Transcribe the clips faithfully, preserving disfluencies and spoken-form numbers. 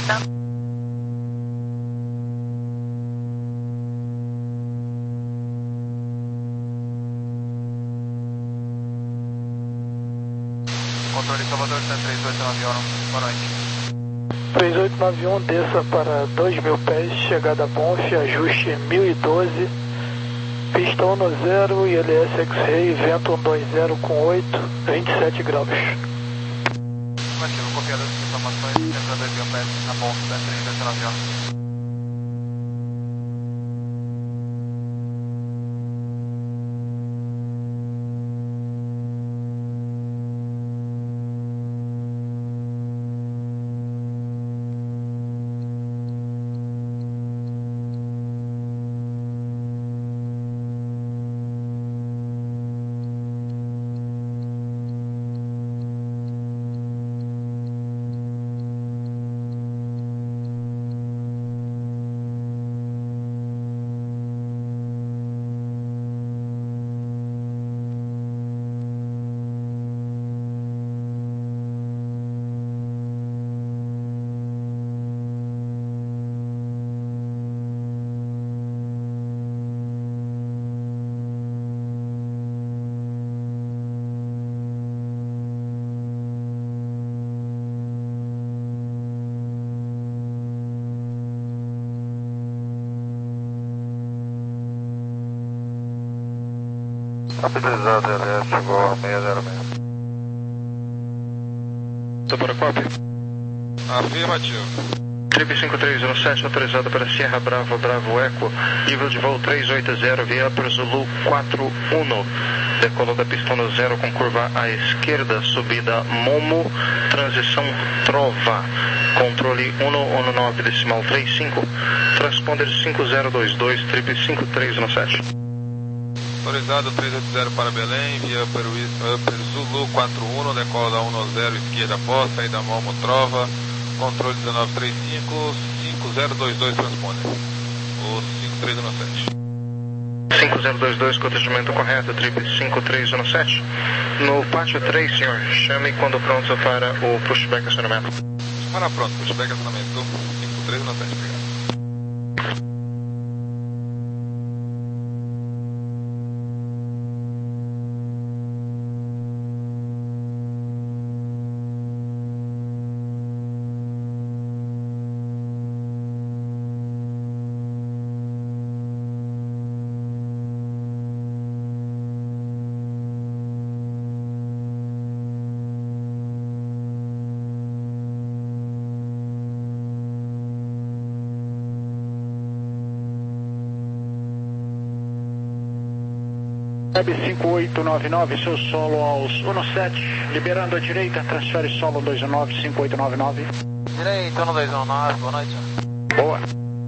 Delta. Controle Salvador, três oito nove um, boa noite. três oito nove um, desça para dois mil pés, chegada a Bonf, ajuste mil e doze, pista um no zero, I L S X-Ray, vento cento e vinte com oito, vinte e sete graus. Afirmativo, copiado as informações, descendo a dois mil pés na Bonf, três oito nove um. Estabilizado, L S, chegou a seiscentos e seis. Tô para cópia. Afirmativo. Trip cinco três um sete, autorizado para Sierra Bravo, Bravo Eco, nível de voo três oito zero, via para Zulu quatro um. Decolou da pista no zero com curva à esquerda, subida Momo, transição Trova. Controle um um nove decimal trinta e cinco, transponder cinco zero dois dois, trip cinco três um sete. Autorizado três oito zero para Belém, via Upper, Upper Zulu quatro um, decola da um no zero, esquerda após, saída Momo Trova, controle dezenove trinta e cinco, cinco zero dois dois transponder, o cinco três um sete. cinco zero dois dois, cotejamento correto, trip cinco três um sete. No pátio três, senhor, chame quando pronto para o pushback acionamento. Para pronto, pushback acionamento cinco três um sete, obrigado. Web cinco oito nove nove, seu solo aos um sete, liberando a direita, transfere solo dois um nove, cinco oito nove nove. Direito, um dois um nove, boa noite. Boa.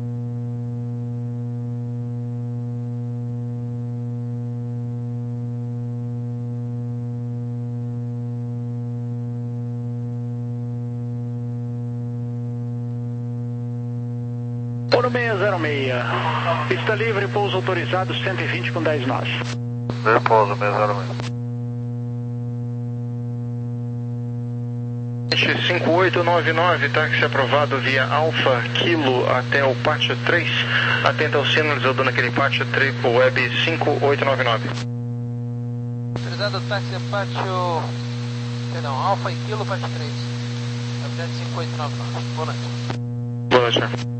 um seis zero seis, pista livre, pouso autorizado, cento e vinte com dez nós. Pouso seis zero seis. cinco oito nove nove, táxi aprovado via Alfa Kilo até o pátio três. Atenta aos sinais, eu dou naquele pátio triple web cinco oito nove nove. Autorizado táxi pátio, perdão, Alfa e Kilo, pátio três. Objeto cinco oito nove nove, boa noite. Boa noite, senhor.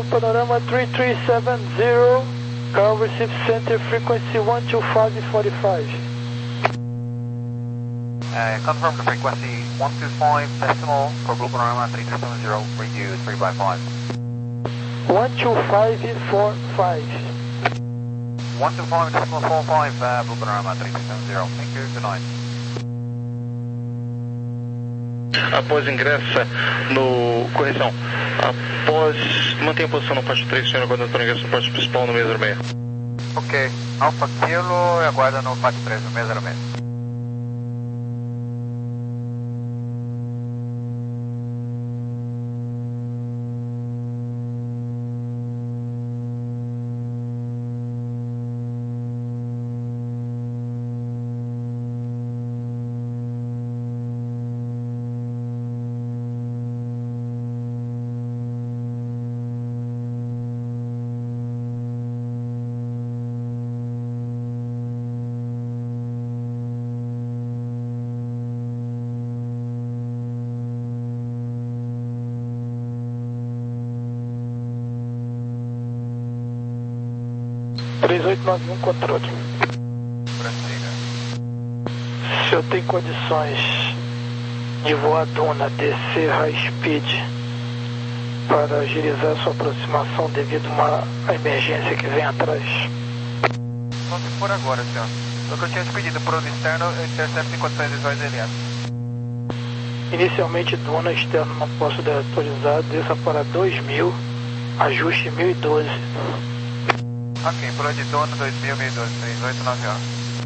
Panorama three three seven zero, call receive center frequency one two five forty-five. Uh, confirm the frequency one two five decimal for Blue Panorama three three seven zero, review three by five. one two five four five. one two five decimal four five, uh, Blue Panorama three three seven zero, thank you, good night. Após ingressa no... correção. Após... mantenha a posição no parte três, senhor, aguardando para o ingresso no parte principal no seis zero seis. Ok, Alfa Kilo e aguarda no parte três, no seis zero seis. três oito nove um, controle. Prossiga. Se eu tenho condições de voar Duna, descer high speed para agilizar sua aproximação devido a uma emergência que vem atrás. Só se for agora, senhor. O que eu tinha te pedido por externo, eu intercepto em condições visuais aliadas. Inicialmente Duna, externo não posso autorizar, desça para dois mil, ajuste mil e doze. Ok, pulou de dono dois mil, mil e doze, três oito nove horas.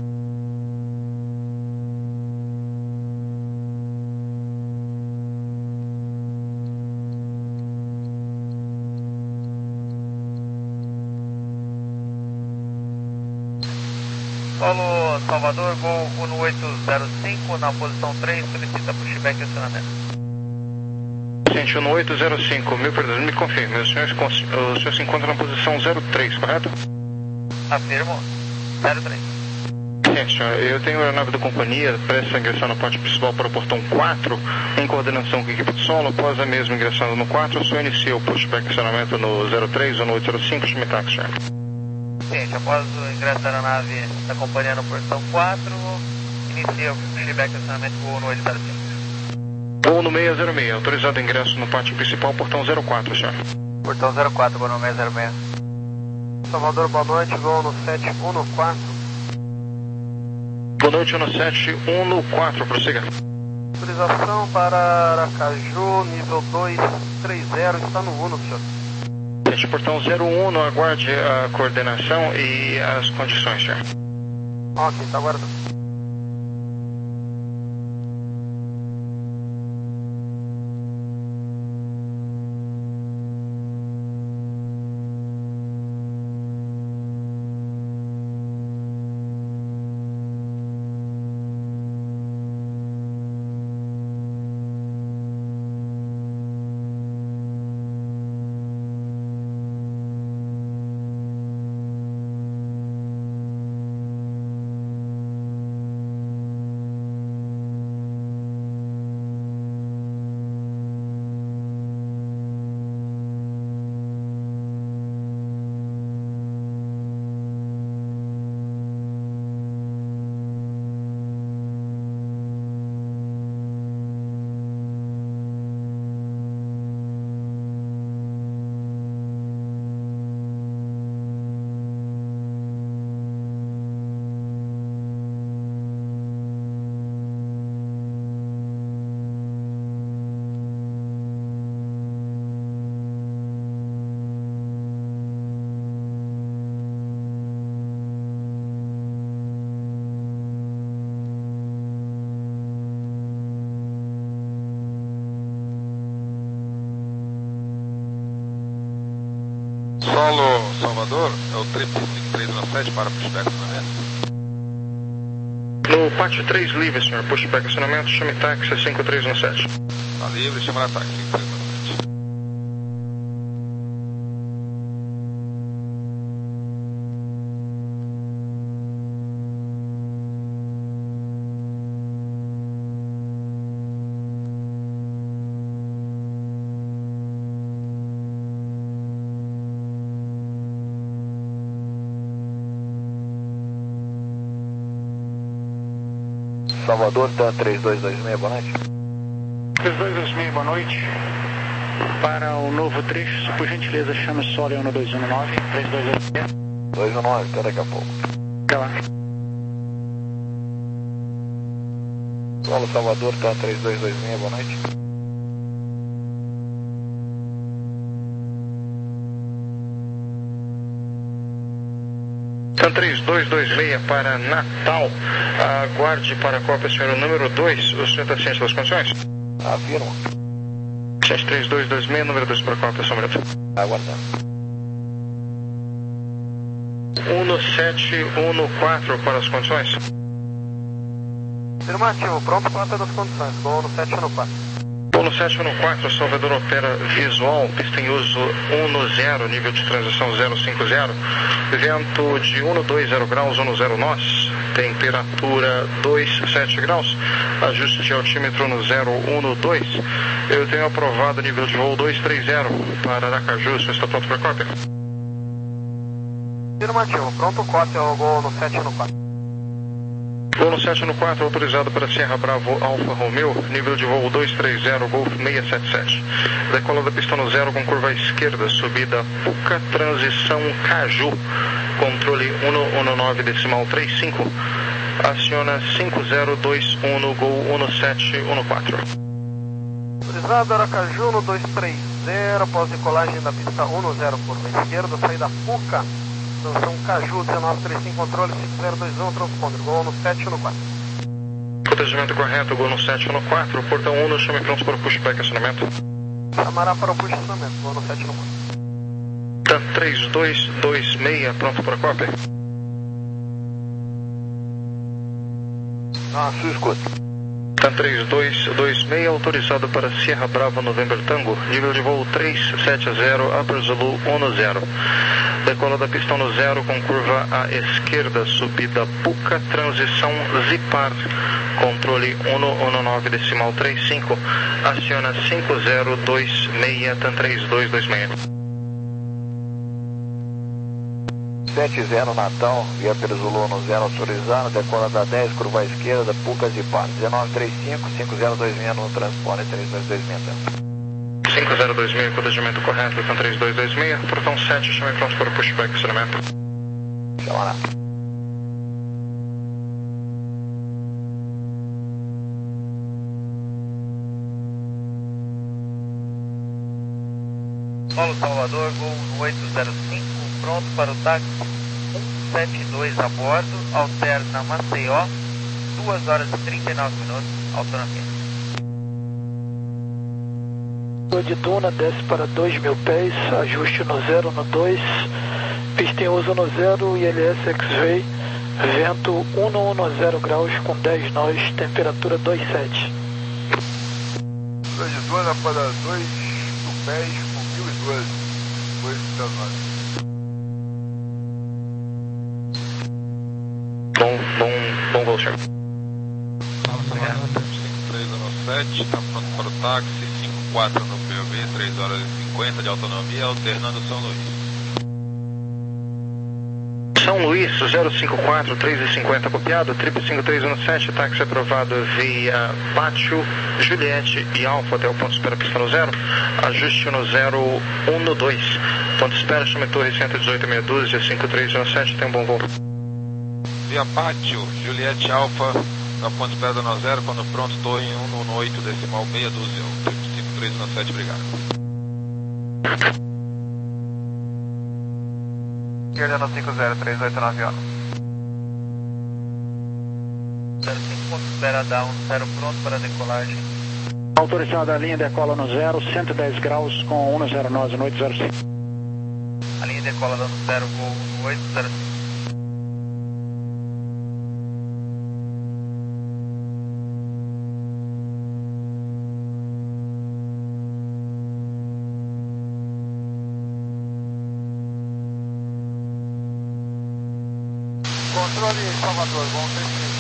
Solo Salvador, voo um oito zero cinco na posição três, solicita pushback e acionamento. Gente, um oito zero cinco, mil perdões, me confirme, o senhor, o senhor se encontra na posição zero três, correto? Afirmo, zero três. Gente, eu tenho a aeronave da companhia prestes a ingressar no parte principal para o portão quatro, em coordenação com a equipe de solo. Após a mesma ingressando no quatro, o senhor inicia o pushback acionamento no zero três ou no oito zero cinco, chame táxi, senhor. Gente, após o ingresso da aeronave da companhia no portão quatro, inicia o pushback acionamento com o oito zero cinco. Ou no seis zero seis, autorizado ingresso no pátio principal, portão zero quatro, senhor. Portão zero quatro, vou no seis zero seis. Salvador, boa noite, voo no sete um no quatro. Boa noite, no sete um no quatro, prossiga. Autorização para Aracaju, nível dois três zero, está no Uno, senhor. Gente, portão zero um, aguarde a coordenação e as condições, senhor. Ok, está aguardando. Solo Salvador, é o trip cinco três um sete para pushback acionamento. No pátio três, livre, senhor. Pushback acionamento, chame táxi cinco três um sete. Tá livre, chama táxi cinco três um sete. Salvador, TAM três dois dois seis, boa noite. três dois dois seis, boa noite. Para o novo trecho, por gentileza, chame o Sole um dois um nove, três dois dois seis. dois um nove, até daqui a pouco. Até lá. Solo Salvador, TAM três dois dois seis, boa noite. TAM três dois dois seis para Natal. Aguarde para a cópia, senhor número dois. O senhor está ciente das condições? Afirma. Ciente três dois dois seis, número dois para a cópia, só um minuto. Aguardando. um sete um quatro para as condições. Afirmativo, pronto para das condições. Gol no sete um quatro. um sete um quatro, Salvador opera visual, pista em uso um zero, nível de transição zero cinco zero, vento de cento e vinte graus, dez nós, temperatura dois sete graus, ajuste de altímetro no zero um dois. Eu tenho aprovado nível de voo dois três zero para Aracaju, você está pronto para cópia? Afirmativo, pronto, cópia, o gol no sete um quatro. Gol sete um quatro, autorizado para Sierra Bravo Alfa Romeo, nível de voo dois três zero, Golf seis sete sete. Decola da pista no zero com curva à esquerda, subida Puca, transição Caju, controle um um nove decimal trinta e cinco, aciona cinco zero dois um no Gol um sete um quatro. Autorizado Aracaju no dois três zero, após decolagem da pista um zero, curva à esquerda, saída Puca. Transição Caju, dezenove trinta e cinco, controle cinco zero dois um, transponder, gol no sete um quatro. Protegimento correto, gol no sete um quatro, portão um, chame pronto para o pushback acionamento. Chamará para o push acionamento, gol no sete um quatro. TAM três dois dois seis, pronto para a cópia. Ah, sua escuta. TAM três dois dois seis, autorizado para Sierra Bravo November Tango, nível de voo três sete zero, Upper Zulu um zero. Decola da pista no zero com curva à esquerda, subida Puca, transição Zipar, controle um um nove decimal trinta e cinco, aciona cinco zero dois seis, TAM três dois dois seis. sete zero Natal, via Perzulu no zero autorizado, decola da dez, curva à esquerda, Puca Zipar, dezenove trinta e cinco, cinco zero dois seis no transponder três dois dois seis. cinco zero dois seis, protegimento correto, TAM três dois dois seis, portão sete, chame pronto para o pushback acionamento. Chamará. Solo Salvador, Gol oito zero cinco, pronto para o táxi um sete dois a bordo, alterna Maceió, duas horas e trinta e nove minutos, autonomia. De Duna, desce para dois mil pés, ajuste no zero no dois, pista em uso no zero, I L S X-Ray, vento cento e dez graus com dez nós, temperatura dois sete. De Duna para dois mil pés com mil e doze, dois Bom, bom, bom voo, senhor. cinco três um sete, está pronto para o táxi, cinco quatro no P O B, três horas e cinquenta de autonomia, alternando São Luís. São Luís, zero cinco quatro, três e cinquenta copiado, triplo cinco três um sete, táxi aprovado via Pátio, Juliette e Alfa até o ponto de espera pista no zero, ajuste no zero um dois, ponto de espera, chame Torre cento e dezoito meia dúzia, cinco três um sete, tem um bom voo. Via Pátio, Juliette Alfa, na ponto de espera no zero, quando pronto, Torre um um oito decimal meia dúzia, triplo cinco três um sete, obrigado. Esquerda no cinco zero três oito nove um. zero cinco, ponto de espera down, zero pronto para decolagem. Autorizada a linha decola no zero, cento e dez graus com um zero nove no oito zero cinco. A linha decola dando zero, voo no oito zero cinco. Controle Salvador, bom três três.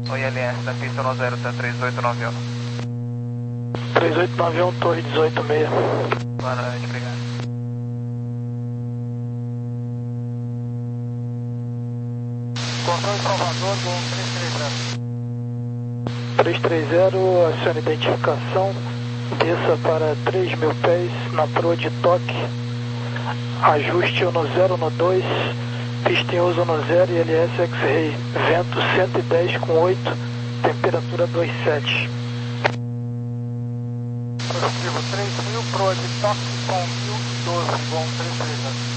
O I L S da pista um zero até três oito nove um. três oito nove um, torre dezoito seis. Boa noite, obrigado. Controle Salvador, Gol três três zero, acione identificação, desça para três mil pés na proa de toque, ajuste no zero no dois, pista em uso no zero e L S X-Ray, vento cento e dez com oito, temperatura dois sete. Positivo três mil, proa de toque com mil e doze, Gol três três zero.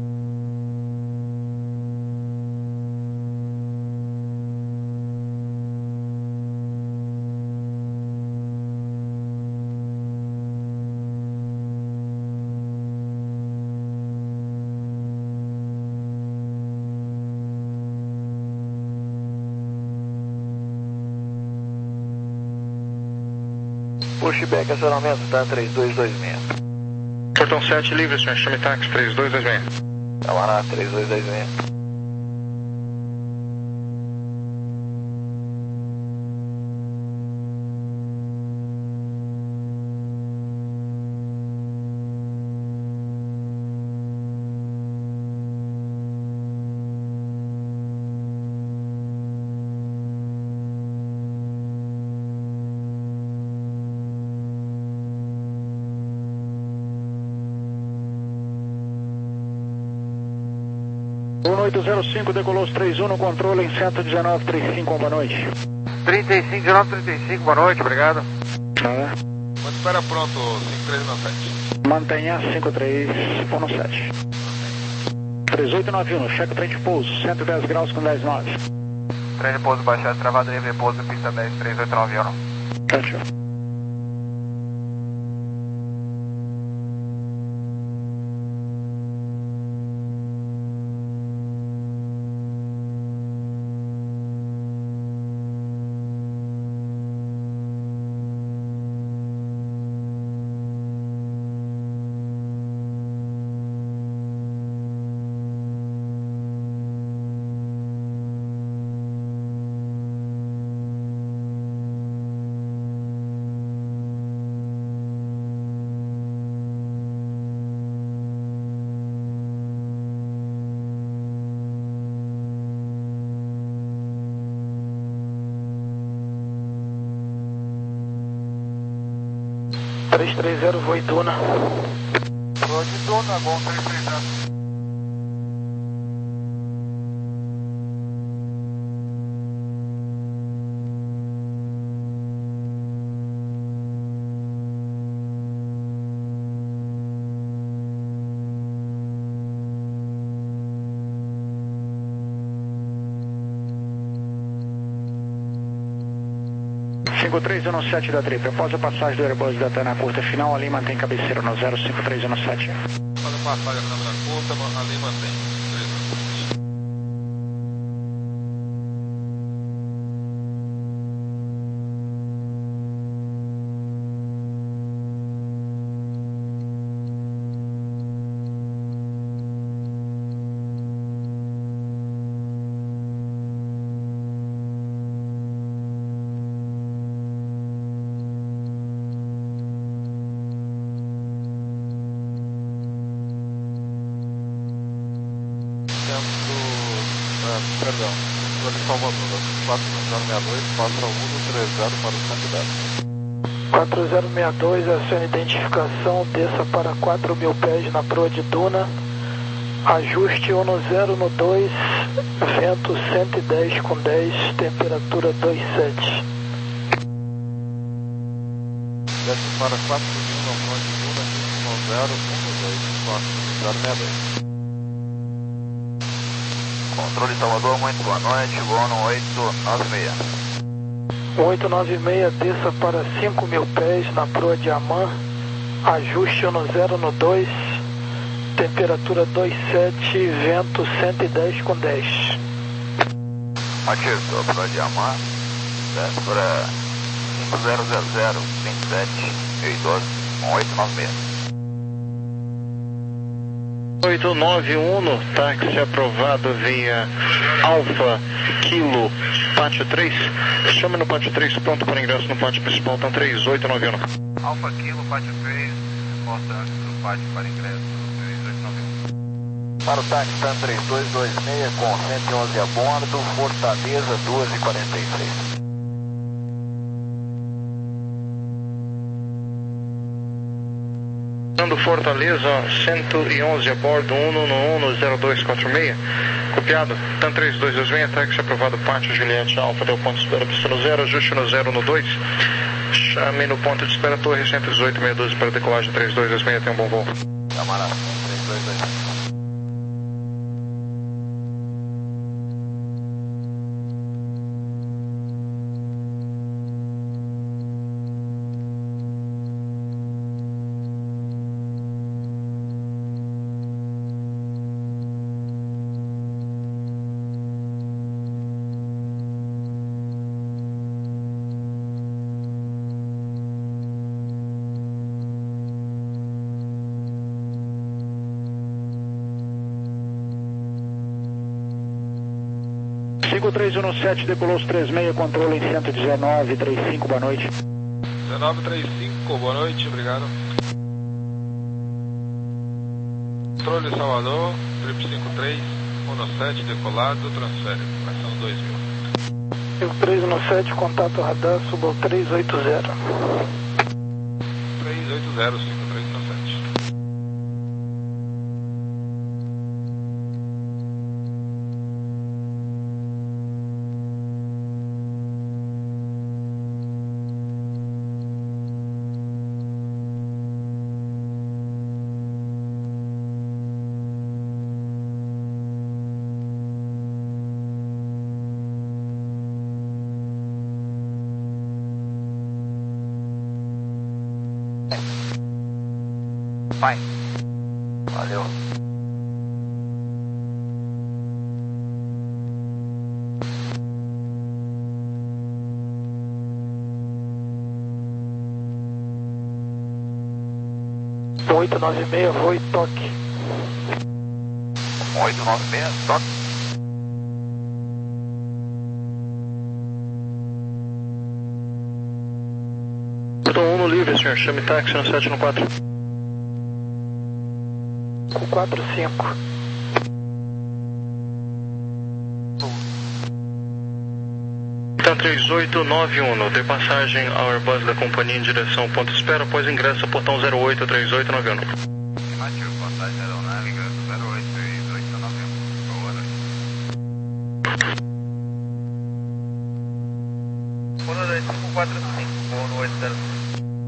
Pushback, acionamento, tá três dois dois seis. Portão sete livre, senhor, chame táxi três dois dois seis. Camarada, três dois dois seis. um oito zero cinco, decolou os três um no controle em cento e dezenove, trinta e cinco, boa noite. trinta e cinco, dezenove, trinta e cinco, boa noite, obrigado. Ah, Quando espera pronto, cinco três um sete. mantenha cinco três um sete. três oito nove um, cheque trem de pouso, cento e dez graus com dez nove. Trem de pouso baixado, travado, livre pouso, pista dez, três oito nove um. Tchau. três três zero, voo Duna. Proa de Duna, Gol três três zero. cinco três um sete da Trip, após a passagem do Airbus da TAM na curta final, ali mantém cabeceira no zero cinco três um sete. Faz a passagem na câmera curta, ali mantém. três um sete. Perdão, controle Salvador, quatro zero seis dois, passa um três zero para o cento e dez. quatro zero seis dois, acione identificação, desça para quatro mil pés na proa de Duna, ajuste um no zero no dois, vento cento e dez com dez, temperatura dois sete. Desce para quatro mil na proa de Duna, no zero um dois, quatro zero seis dois. Controle Salvador, muito boa noite, voo no oito nove seis. oito nove seis, desça para cinco mil pés na proa de Amman, ajuste no zero no dois, temperatura dois sete, vento cento e dez com dez. Atirou para de Amman, desce para cinco zero zero zero, vinte e sete, doze, oito nove seis. oito nove um, táxi aprovado via Alfa Kilo Pátio três. Chame no Pátio três, pronto para ingresso no pátio principal, tá três oito nove um. Alfa Kilo, Pátio três, porta do pátio para ingresso três oito nove um. Para o táxi TAM três dois dois seis com cento e onze a bordo, Fortaleza duas e quarenta e seis. Fortaleza, cento e onze a bordo, um um um zero dois quatro seis. Copiado, TAM três dois dois seis, táxi aprovado, Pátio Juliette Alfa, deu ponto de espera, pista no zero, ajuste no zero no dois. Chame no ponto de espera, Torre cento e dezoito, seis doze para decolagem três dois dois seis, tenha um bom voo. Camarada, três dois dois seis. cinco três um sete, decolou os três seis, controle em cento e dezenove, trinta e cinco, boa noite. dezenove trinta e cinco, boa noite, obrigado. Controle Salvador, triplo cinco três um sete, decolado, transfere, fração dois mil. cinco três um sete, contato radar, suba ao três oito zero. três oito zero, cinco três um sete. Vai. Valeu. oito nove seis, voo e toque. oito nove seis, toque. Portão um no livre, senhor. Chame táxi no sete no quatro. quatro cinco. TAM três oito nove um, dê passagem ao Airbus da companhia em direção ao ponto de espera, após ingresso portão zero oito três oito nove um. Afirmativo, passagem aeronave, ingresso zero oito três oito nove um. Boa noite. Boa noite, cinco quatro cinco, voo no oito zero cinco.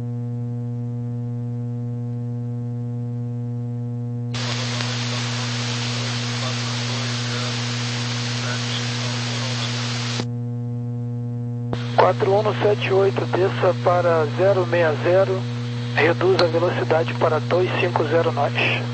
quatro um sete oito, desça para zero seis zero, reduz a velocidade para dois cinco zero nós.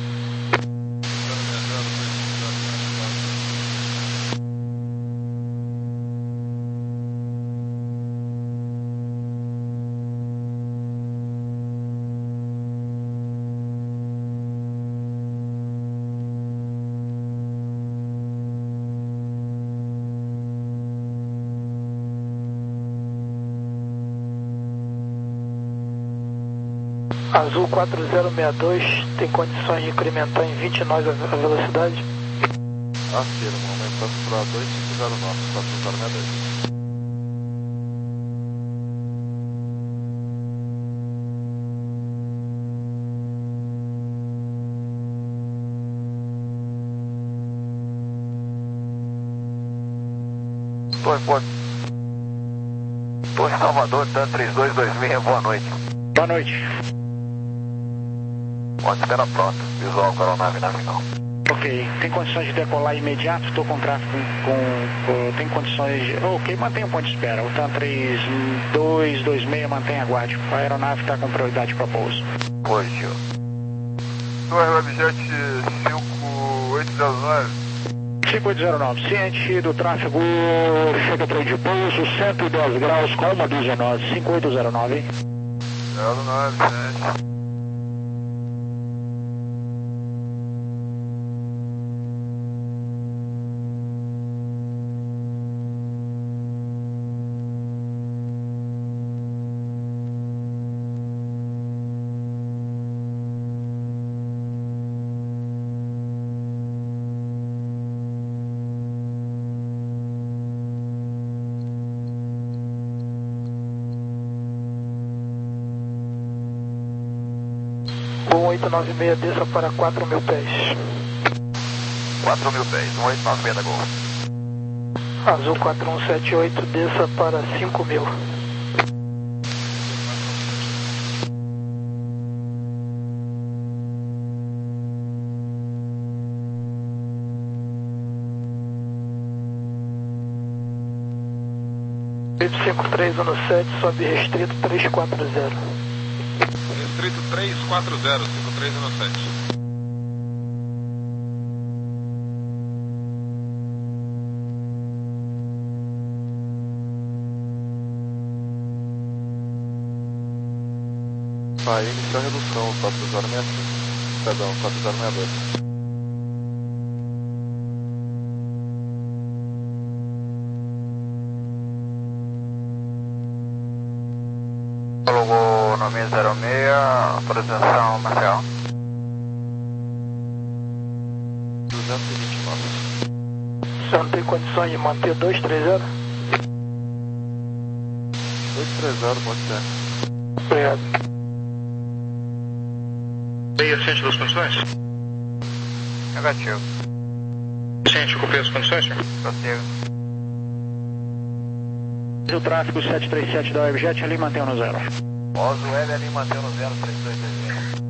Azul quatro zero seis dois, tem condições de incrementar em vinte nós a velocidade? Afirma, aumentando para dois cinco zero nove, quatro zero seis dois. Torre Porto. Torre Salvador, TAM três dois dois seis, boa noite. Boa noite. Pode espera pronta, visual com a aeronave na final. Ok, tem condições de decolar imediato? Estou com tráfego com, com... tem condições de... Ok, mantenha o ponto de espera. O TAM três dois dois seis mantém aguarde. A aeronave está com prioridade para pouso. Positivo. Torre Webjet cinco oito zero nove. cinco oito zero nove, ciente do tráfego, chega para de pouso, cento e dez graus, com uma dúzia nós, cinco oito zero nove. zero nove, sete. oito nove seis, desça para quatro mil pés. quatro mil pés, um oito nove seis da Gol. Azul quatro um sete oito, desça para cinco mil. cinco três um sete, sobe restrito três quatro zero. Restrito três quatro zero, cinco três um sete. Aí iniciou a redução, quatro zero seis cinco. Perdão, quatro zero seis dois. Logo nome zero seis, autorização Marcel. duzentos e vinte e nove. Você não tem condições de manter dois três zero? dois três zero pode ser. Obrigado. Meia ciente das condições? Negativo. Ciente, cumprir as condições, senhor? Prossiga. O tráfego sete três sete da Webjet ali, mantém no zero. Oso L ali mantendo zero três dois três.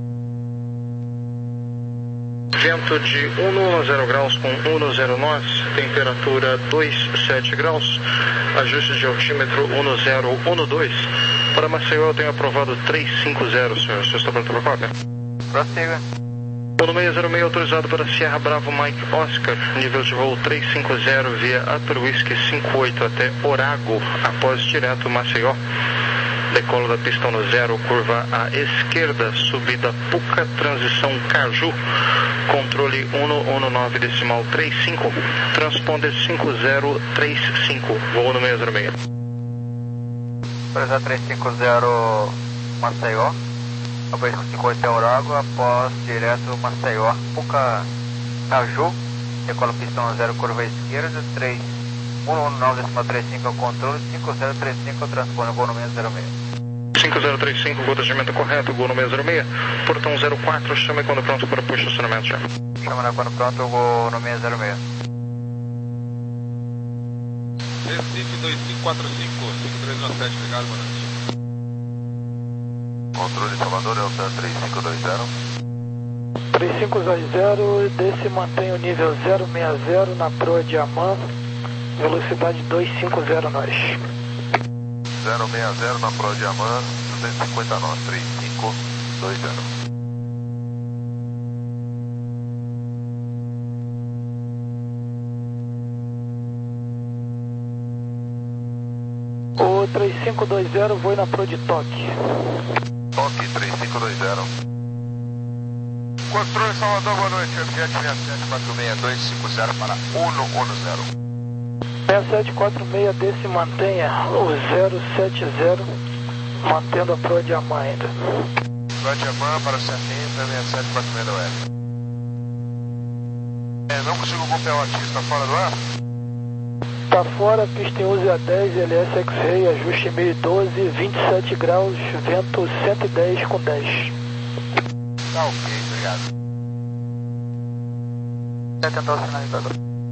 Vento de um zero graus com um zero nós, temperatura dois sete graus, ajuste de altímetro um zero um dois. Para Maceió eu tenho aprovado três cinco zero, senhor. O senhor está pronto para cópia? Prossiga. Polo seis zero seis autorizado para Sierra Bravo Mike Oscar, nível de voo três cinco zero via Upper Whiskey cinco oito até Orago, após direto Maceió. Decolo da pista no zero, curva à esquerda, subida Puca, transição Caju, controle um um nove decimal trinta e cinco, transponder cinco zero três cinco, voo no seis zero seis. Presa três cinco zero Maceió. Após cinco oito Orago, após direto Maceió, Puca Caju, decola pistão zero, curva à esquerda, três um um nove decimal trinta e cinco ao controle, cinco zero três cinco, transpone gol no seis zero seis. cinco zero três cinco, gotejamento correto, gol no seis zero seis, portão zero quatro, chame quando pronto para o estacionamento já. Chama quando pronto, gol no seis zero seis. Recife dois cinco quatro cinco, cinco três um sete, obrigado, boa noite. Controle Salvador é o três cinco dois zero. três cinco dois zero, desse mantém o nível zero seis zero na proa de Amã, velocidade dois cinco zero nós. zero seis zero na proa de Amã, duzentos e cinquenta nós, três cinco dois zero. O três cinco dois zero voe na proa de Toque. Toque três cinco dois zero. Controle Salvador, boa noite. Jet seis sete quatro seis dois cinco zero para um um zero. seis sete quatro seis, desse mantenha o zero sete zero, mantendo a proa de Amã ainda. Proa de Amã para certinho, seis sete quatro seis da U F. É, não consigo acompanhar o artista, está fora do ar? Tá fora, pista em uso A dez, L S X-Ray, ajuste mil e doze, vinte e sete graus, vento cento e dez com dez. Tá ok, obrigado. Já tentou o sinalizador.